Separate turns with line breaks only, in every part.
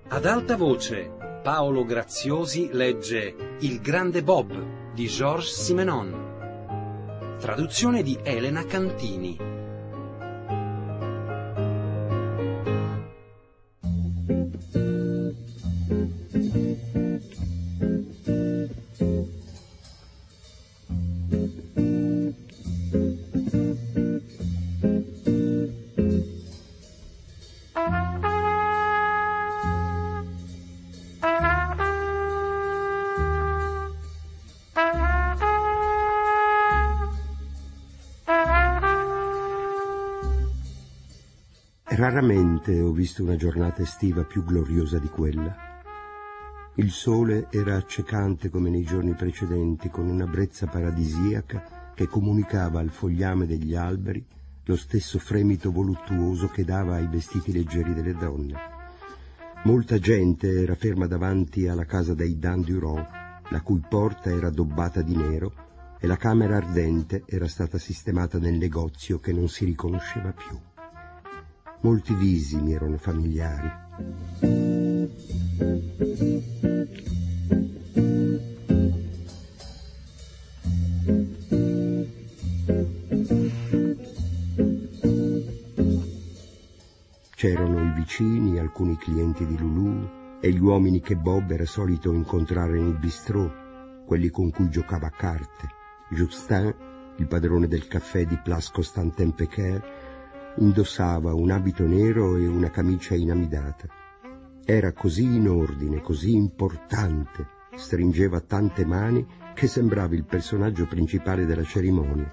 Ad alta voce, Paolo Graziosi legge Il grande Bob di Georges Simenon. Traduzione di Elena Cantini.
Raramente ho visto una giornata estiva più gloriosa di quella. Il sole era accecante come nei giorni precedenti, con una brezza paradisiaca che comunicava al fogliame degli alberi lo stesso fremito voluttuoso che dava ai vestiti leggeri delle donne. Molta gente era ferma davanti alla casa dei Dandurand, la cui porta era addobbata di nero, e la camera ardente era stata sistemata nel negozio che non si riconosceva più. Molti visi mi erano familiari. C'erano i vicini, alcuni clienti di Lulu e gli uomini che Bob era solito incontrare nel bistrò, quelli con cui giocava a carte. Justin, il padrone del caffè di Place Constantin-Pécaire, indossava un abito nero e una camicia inamidata. Era così in ordine, così importante, stringeva tante mani che sembrava il personaggio principale della cerimonia.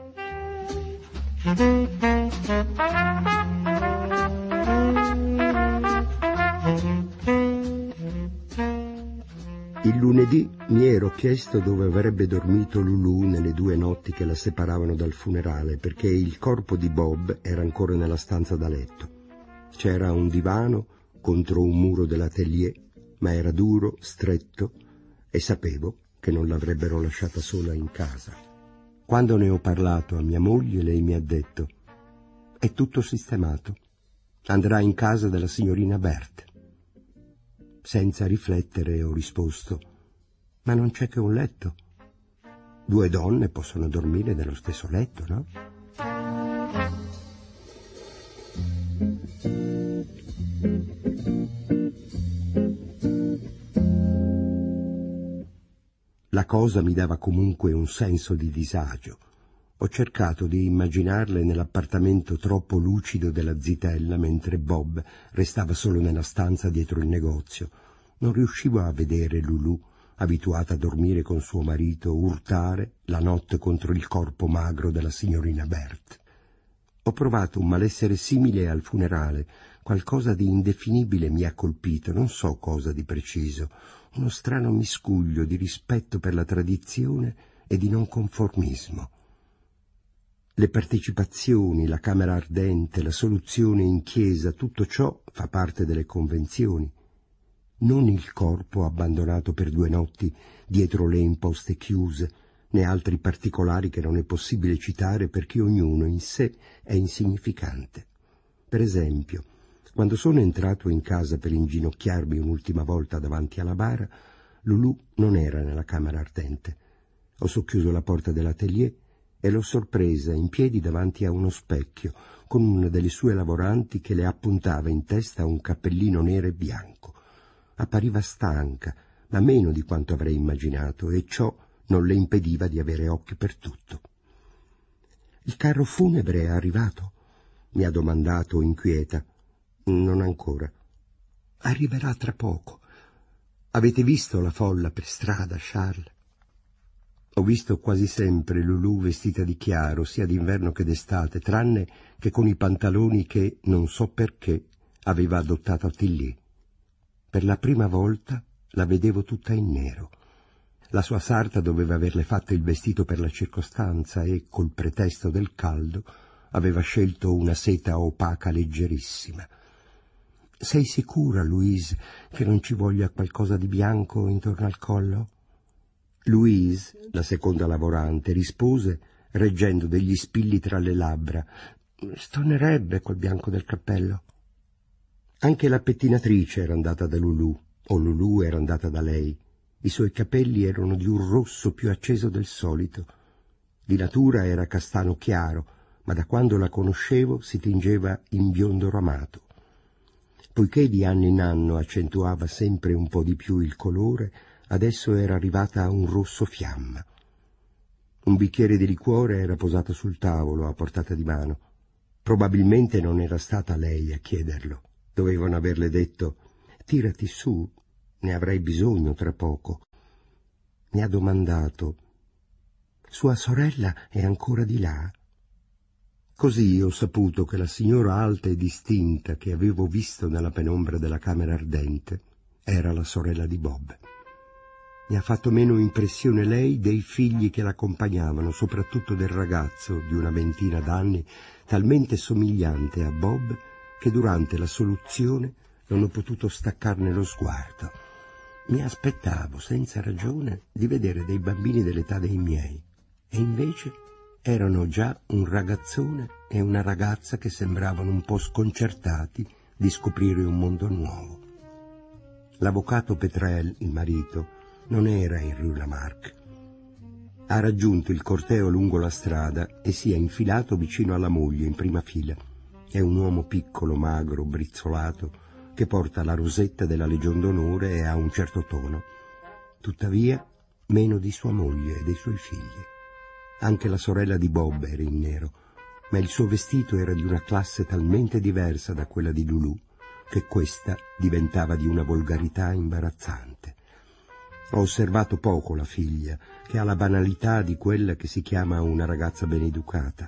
Il lunedì mi ero chiesto dove avrebbe dormito Lulu nelle 2 notti che la separavano dal funerale, perché il corpo di Bob era ancora nella stanza da letto. C'era un divano contro un muro dell'atelier, ma era duro, stretto, e sapevo che non l'avrebbero lasciata sola in casa. Quando ne ho parlato a mia moglie, lei mi ha detto: «È tutto sistemato. Andrà in casa della signorina Berthe». Senza riflettere ho risposto: «Ma non c'è che un letto. 2 donne possono dormire nello stesso letto, no?» La cosa mi dava comunque un senso di disagio. Ho cercato di immaginarle nell'appartamento troppo lucido della zitella, mentre Bob restava solo nella stanza dietro il negozio. Non riuscivo a vedere Lulu, abituata a dormire con suo marito, urtare la notte contro il corpo magro della signorina Berthe. Ho provato un malessere simile al funerale. Qualcosa di indefinibile mi ha colpito, non so cosa di preciso, uno strano miscuglio di rispetto per la tradizione e di non conformismo. Le partecipazioni, la camera ardente, la soluzione in chiesa, tutto ciò fa parte delle convenzioni. Non il corpo abbandonato per 2 notti dietro le imposte chiuse, né altri particolari che non è possibile citare perché ognuno in sé è insignificante. Per esempio, quando sono entrato in casa per inginocchiarmi un'ultima volta davanti alla bara, Lulu non era nella camera ardente. Ho socchiuso la porta dell'atelier e l'ho sorpresa in piedi davanti a uno specchio, con una delle sue lavoranti che le appuntava in testa un cappellino nero e bianco. Appariva stanca, ma meno di quanto avrei immaginato, e ciò non le impediva di avere occhio per tutto. «Il carro funebre è arrivato?» mi ha domandato inquieta. «Non ancora. Arriverà tra poco. Avete visto la folla per strada, Charles?» Ho visto quasi sempre Lulu vestita di chiaro, sia d'inverno che d'estate, tranne che con i pantaloni che, non so perché, aveva adottato a Tilly. Per la prima volta la vedevo tutta in nero. La sua sarta doveva averle fatto il vestito per la circostanza e, col pretesto del caldo, aveva scelto una seta opaca leggerissima. «Sei sicura, Louise, che non ci voglia qualcosa di bianco intorno al collo?» Louise, la seconda lavorante, rispose, reggendo degli spilli tra le labbra: «Stonerebbe quel bianco del cappello». Anche la pettinatrice era andata da Lulù, o Lulù era andata da lei. I suoi capelli erano di un rosso più acceso del solito. Di natura era castano chiaro, ma da quando la conoscevo si tingeva in biondo ramato. Poiché di anno in anno accentuava sempre un po' di più il colore, adesso era arrivata a un rosso fiamma. Un bicchiere di liquore era posato sul tavolo a portata di mano. Probabilmente non era stata lei a chiederlo. Dovevano averle detto: «Tirati su, ne avrai bisogno tra poco». Mi ha domandato: «Sua sorella è ancora di là?» Così ho saputo che la signora alta e distinta che avevo visto nella penombra della camera ardente era la sorella di Bob. Mi ha fatto meno impressione lei dei figli che l'accompagnavano, soprattutto del ragazzo di una ventina d'anni, talmente somigliante a Bob che durante la soluzione non ho potuto staccarne lo sguardo. Mi aspettavo, senza ragione, di vedere dei bambini dell'età dei miei, e invece erano già un ragazzone e una ragazza che sembravano un po' sconcertati di scoprire un mondo nuovo. L'avvocato Petrel, il marito, non era in Rue Lamarck. Ha raggiunto il corteo lungo la strada e si è infilato vicino alla moglie in prima fila. È un uomo piccolo, magro, brizzolato, che porta la rosetta della Legion d'Onore e ha un certo tono. Tuttavia, meno di sua moglie e dei suoi figli. Anche la sorella di Bob era in nero, ma il suo vestito era di una classe talmente diversa da quella di Lulù che questa diventava di una volgarità imbarazzante. Ho osservato poco la figlia, che ha la banalità di quella che si chiama una ragazza ben educata.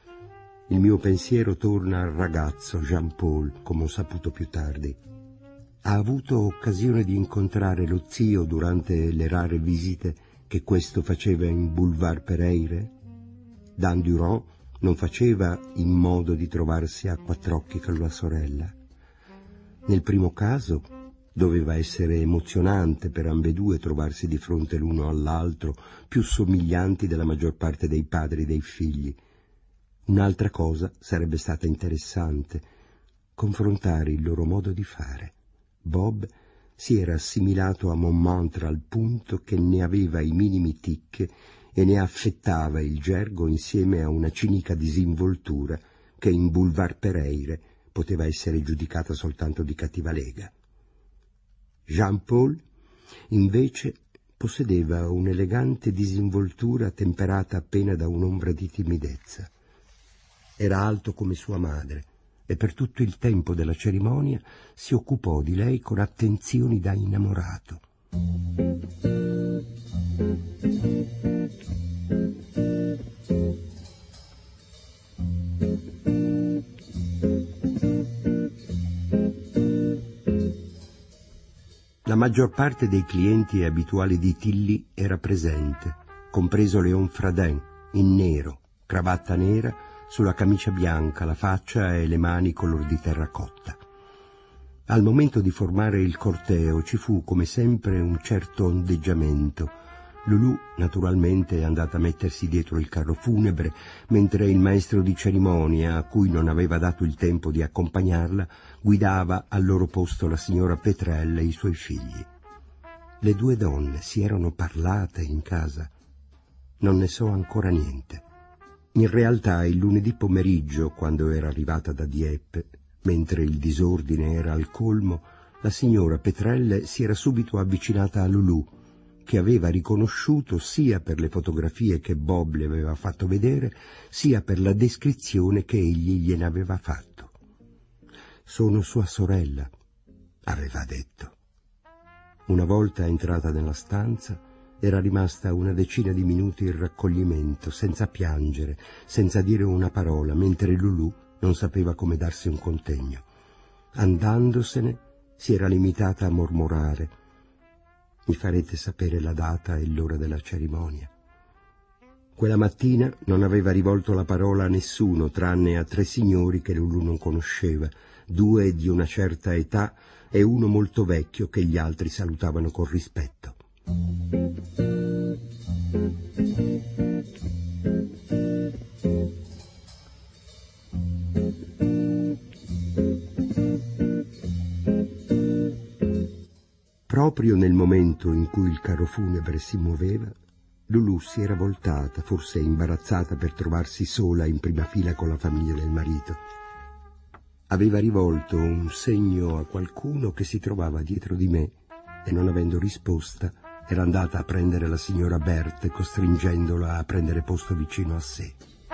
Il mio pensiero torna al ragazzo Jean-Paul, come ho saputo più tardi. Ha avuto occasione di incontrare lo zio durante le rare visite che questo faceva in Boulevard Pereire? Dan Durand non faceva in modo di trovarsi a quattr'occhi con la sorella. Nel primo caso doveva essere emozionante per ambedue trovarsi di fronte l'uno all'altro, più somiglianti della maggior parte dei padri dei figli. Un'altra cosa sarebbe stata interessante, confrontare il loro modo di fare. Bob si era assimilato a Montmartre al punto che ne aveva i minimi tic e ne affettava il gergo insieme a una cinica disinvoltura che in Boulevard Pereire poteva essere giudicata soltanto di cattiva lega. Jean-Paul, invece, possedeva un'elegante disinvoltura temperata appena da un'ombra di timidezza. Era alto come sua madre e per tutto il tempo della cerimonia si occupò di lei con attenzioni da innamorato. La maggior parte dei clienti abituali di Tilly era presente, compreso Léon Fradin, in nero, cravatta nera, sulla camicia bianca, la faccia e le mani color di terracotta. Al momento di formare il corteo ci fu come sempre un certo ondeggiamento. Lulù naturalmente è andata a mettersi dietro il carro funebre, mentre il maestro di cerimonia, a cui non aveva dato il tempo di accompagnarla, guidava al loro posto la signora Petrel e i suoi figli. Le due donne si erano parlate in casa. Non ne so ancora niente. In realtà il lunedì pomeriggio, quando era arrivata da Dieppe, mentre il disordine era al colmo, la signora Petrel si era subito avvicinata a Lulù, che aveva riconosciuto sia per le fotografie che Bob le aveva fatto vedere, sia per la descrizione che egli gliene aveva fatto. «Sono sua sorella», aveva detto. Una volta entrata nella stanza, era rimasta una decina di minuti in raccoglimento, senza piangere, senza dire una parola, mentre Lulù non sapeva come darsi un contegno. Andandosene, si era limitata a mormorare: «Mi farete sapere la data e l'ora della cerimonia». Quella mattina non aveva rivolto la parola a nessuno, tranne a 3 signori che Lulù non conosceva, 2 di una certa età e uno molto vecchio che gli altri salutavano con rispetto. Proprio nel momento in cui il carro funebre si muoveva, Lulù si era voltata, forse imbarazzata per trovarsi sola in prima fila con la famiglia del marito. Aveva rivolto un segno a qualcuno che si trovava dietro di me e, non avendo risposta, era andata a prendere la signora Berthe, costringendola a prendere posto vicino a sé.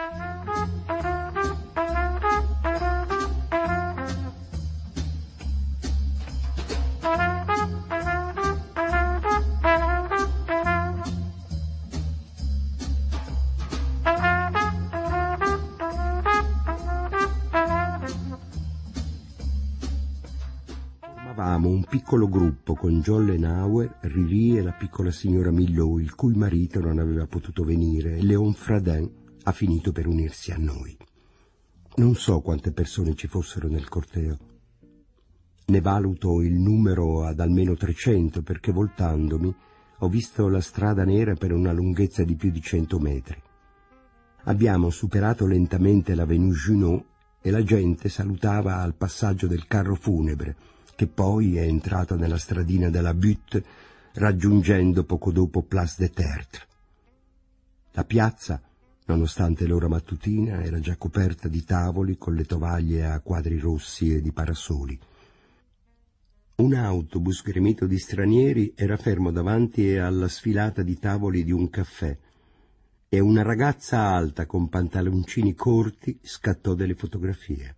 Un piccolo gruppo con John Lenauer, Riri e la piccola signora Millot, il cui marito non aveva potuto venire, e Léon Fradin ha finito per unirsi a noi. Non so quante persone ci fossero nel corteo. Ne valuto il numero ad almeno 300 perché, voltandomi, ho visto la strada nera per una lunghezza di più di 100 metri. Abbiamo superato lentamente l'avenue Junot e la gente salutava al passaggio del carro funebre, che poi è entrata nella stradina della Butte, raggiungendo poco dopo Place des Tertres. La piazza, nonostante l'ora mattutina, era già coperta di tavoli con le tovaglie a quadri rossi e di parasoli. Un autobus gremito di stranieri era fermo davanti alla sfilata di tavoli di un caffè e una ragazza alta con pantaloncini corti scattò delle fotografie.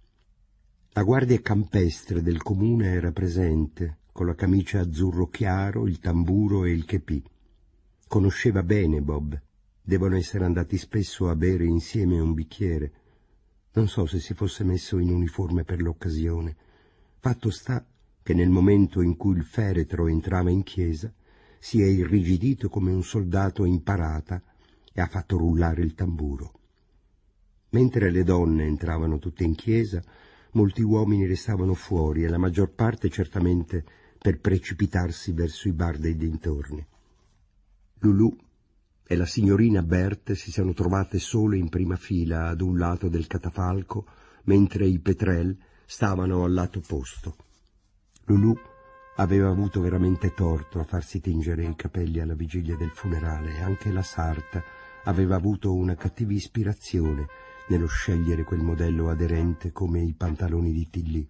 La guardia campestre del comune era presente, con la camicia azzurro chiaro, il tamburo e il chepì. Conosceva bene Bob. Devono essere andati spesso a bere insieme un bicchiere. Non so se si fosse messo in uniforme per l'occasione. Fatto sta che nel momento in cui il feretro entrava in chiesa si è irrigidito come un soldato in parata e ha fatto rullare il tamburo. Mentre le donne entravano tutte in chiesa, molti uomini restavano fuori e la maggior parte certamente per precipitarsi verso i bar dei dintorni. Lulù e la signorina Berthe si sono trovate sole in prima fila ad un lato del catafalco, mentre i Petrel stavano al lato opposto. Lulù aveva avuto veramente torto a farsi tingere i capelli alla vigilia del funerale, e anche la sarta aveva avuto una cattiva ispirazione nello scegliere quel modello aderente come i pantaloni di Tilly.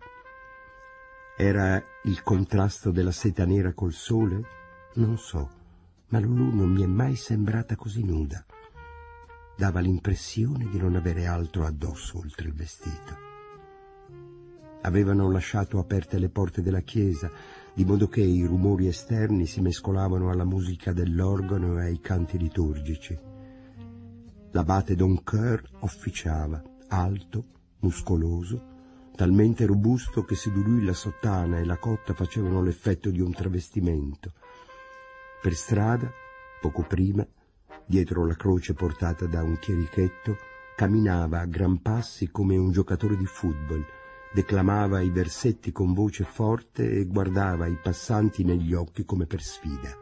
Era il contrasto della seta nera col sole? Non so, ma Lulù non mi è mai sembrata così nuda. Dava l'impressione di non avere altro addosso oltre il vestito. Avevano lasciato aperte le porte della chiesa, di modo che i rumori esterni si mescolavano alla musica dell'organo e ai canti liturgici. L'abate Doncoeur officiava, alto, muscoloso, talmente robusto che su di lui la sottana e la cotta facevano l'effetto di un travestimento. Per strada, poco prima, dietro la croce portata da un chierichetto, camminava a gran passi come un giocatore di football, declamava i versetti con voce forte e guardava i passanti negli occhi come per sfida.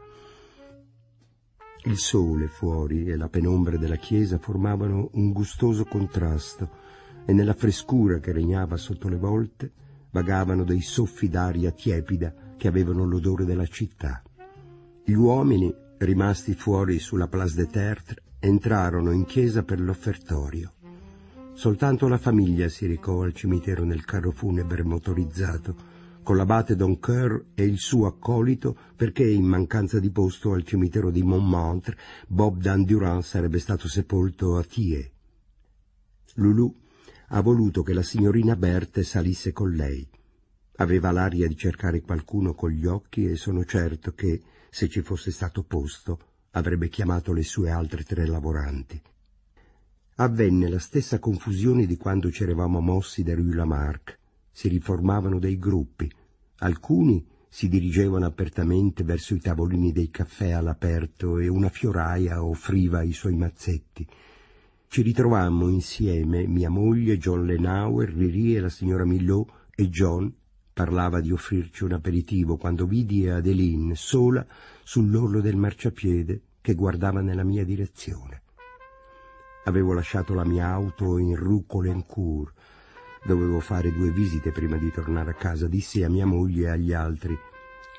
Il sole fuori e la penombra della chiesa formavano un gustoso contrasto e nella frescura che regnava sotto le volte vagavano dei soffi d'aria tiepida che avevano l'odore della città. Gli uomini, rimasti fuori sulla Place des Tertres, entrarono in chiesa per l'offertorio. Soltanto la famiglia si recò al cimitero nel carro funebre motorizzato, con l'abate Doncoeur e il suo accolito, perché in mancanza di posto al cimitero di Montmartre Bob Dandurand sarebbe stato sepolto a Thiers. Lulù ha voluto che la signorina Berthe salisse con lei. Aveva l'aria di cercare qualcuno con gli occhi e sono certo che, se ci fosse stato posto, avrebbe chiamato le sue altre 3 lavoranti. Avvenne la stessa confusione di quando ci eravamo mossi da Rue Lamarck. Si riformavano dei gruppi. Alcuni si dirigevano apertamente verso i tavolini dei caffè all'aperto e una fioraia offriva i suoi mazzetti. Ci ritrovammo insieme, mia moglie, John Lenauer, Riri e la signora Millot, e John parlava di offrirci un aperitivo quando vidi Adeline sola sull'orlo del marciapiede che guardava nella mia direzione. Avevo lasciato la mia auto in Rue Colincourt. Dovevo fare 2 visite prima di tornare a casa. Dissi a mia moglie e agli altri: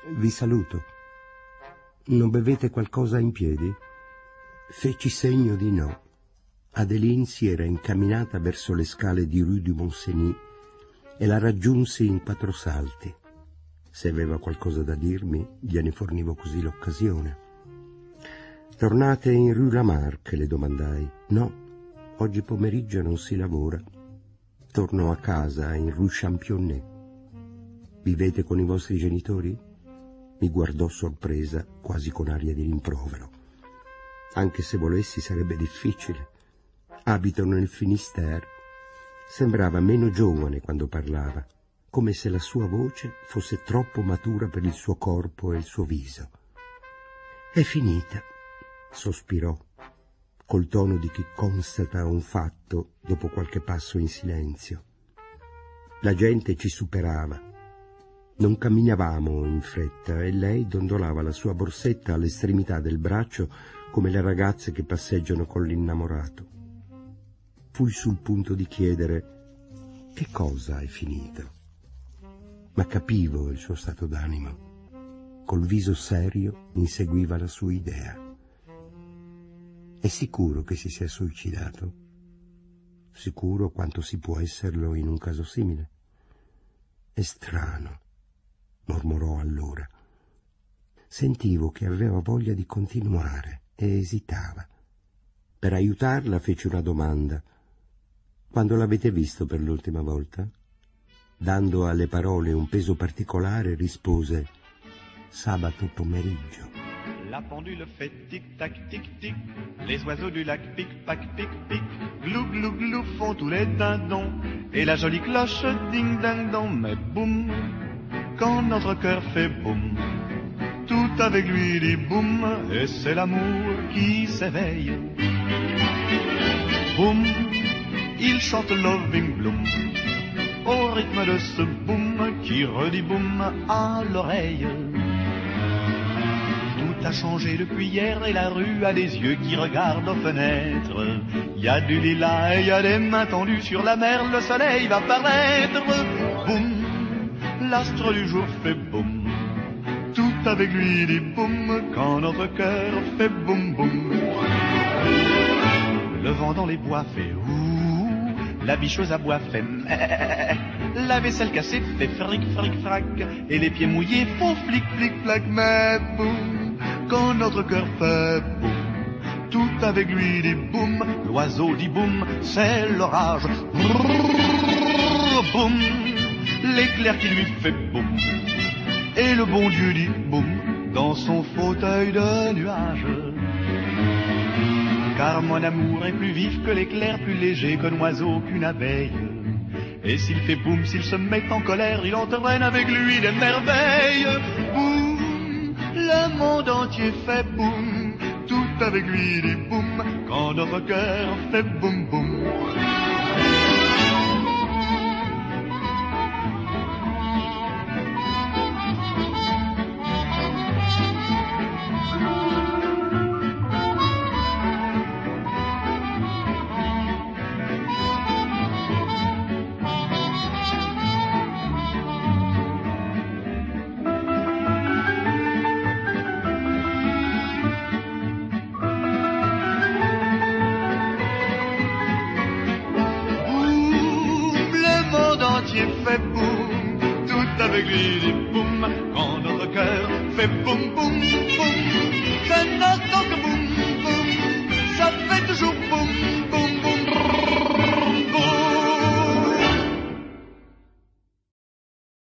Vi saluto. Non bevete qualcosa in piedi? Feci segno di no. Adeline si era incamminata verso le scale di Rue du Mont-Cenis e la raggiunsi in 4 salti. Se aveva qualcosa da dirmi, gliene fornivo così l'occasione. Tornate in Rue Lamarck, le domandai. No, oggi pomeriggio non si lavora. Torno a casa in Rue Championnet. Vivete con i vostri genitori? Mi guardò sorpresa, quasi con aria di rimprovero. Anche se volessi sarebbe difficile. Abitano nel Finistère. Sembrava meno giovane quando parlava, come se la sua voce fosse troppo matura per il suo corpo e il suo viso. È finita, sospirò, col tono di chi constata un fatto dopo qualche passo in silenzio. La gente ci superava. Non camminavamo in fretta e lei dondolava la sua borsetta all'estremità del braccio come le ragazze che passeggiano con l'innamorato. Fui sul punto di chiedere: che cosa è finito? Ma capivo il suo stato d'animo. Col viso serio inseguiva la sua idea. È sicuro che si sia suicidato? Sicuro quanto si può esserlo in un caso simile? È strano, mormorò allora. Sentivo che aveva voglia di continuare e esitava. Per aiutarla feci una domanda. Quando l'avete visto per l'ultima volta? Dando alle parole un peso particolare, rispose: sabato pomeriggio.
La pendule fait tic-tac, tic-tic. Les oiseaux du lac pic-pac, pic-pic. Glou, glou, glou font tous les dindons. Et la jolie cloche ding-ding-dong. Mais boum, quand notre cœur fait boum, tout avec lui dit boum. Et c'est l'amour qui s'éveille. Boum, il chante Loving Bloom au rythme de ce boum qui redit boum à l'oreille. Tout a changé depuis hier et la rue a des yeux qui regardent aux fenêtres. Y a du lilas et y a des mains tendues sur la mer, le soleil va paraître. Boum, l'astre du jour fait boum, tout avec lui dit boum quand notre cœur fait boum boum. Le vent dans les bois fait ouh, la bicheuse à bois fait meh, la vaisselle cassée fait fric fric frac, et les pieds mouillés font flic flic flac. Mais boum, quand notre cœur fait boum, tout avec lui dit boum, l'oiseau dit boum, c'est l'orage. Brrr, boum, l'éclair qui lui fait boum, et le bon Dieu dit boum dans son fauteuil de nuage. Car mon amour est plus vif que l'éclair, plus léger qu'un oiseau, qu'une abeille. Et s'il fait boum, s'il se met en colère, il entraîne avec lui des merveilles. Boum, le monde entier fait boum, tout avec lui dit boum, quand notre cœur fait boum boum. Fait boum, tout avec lui dit boum, quand notre cœur fait boum boum boum.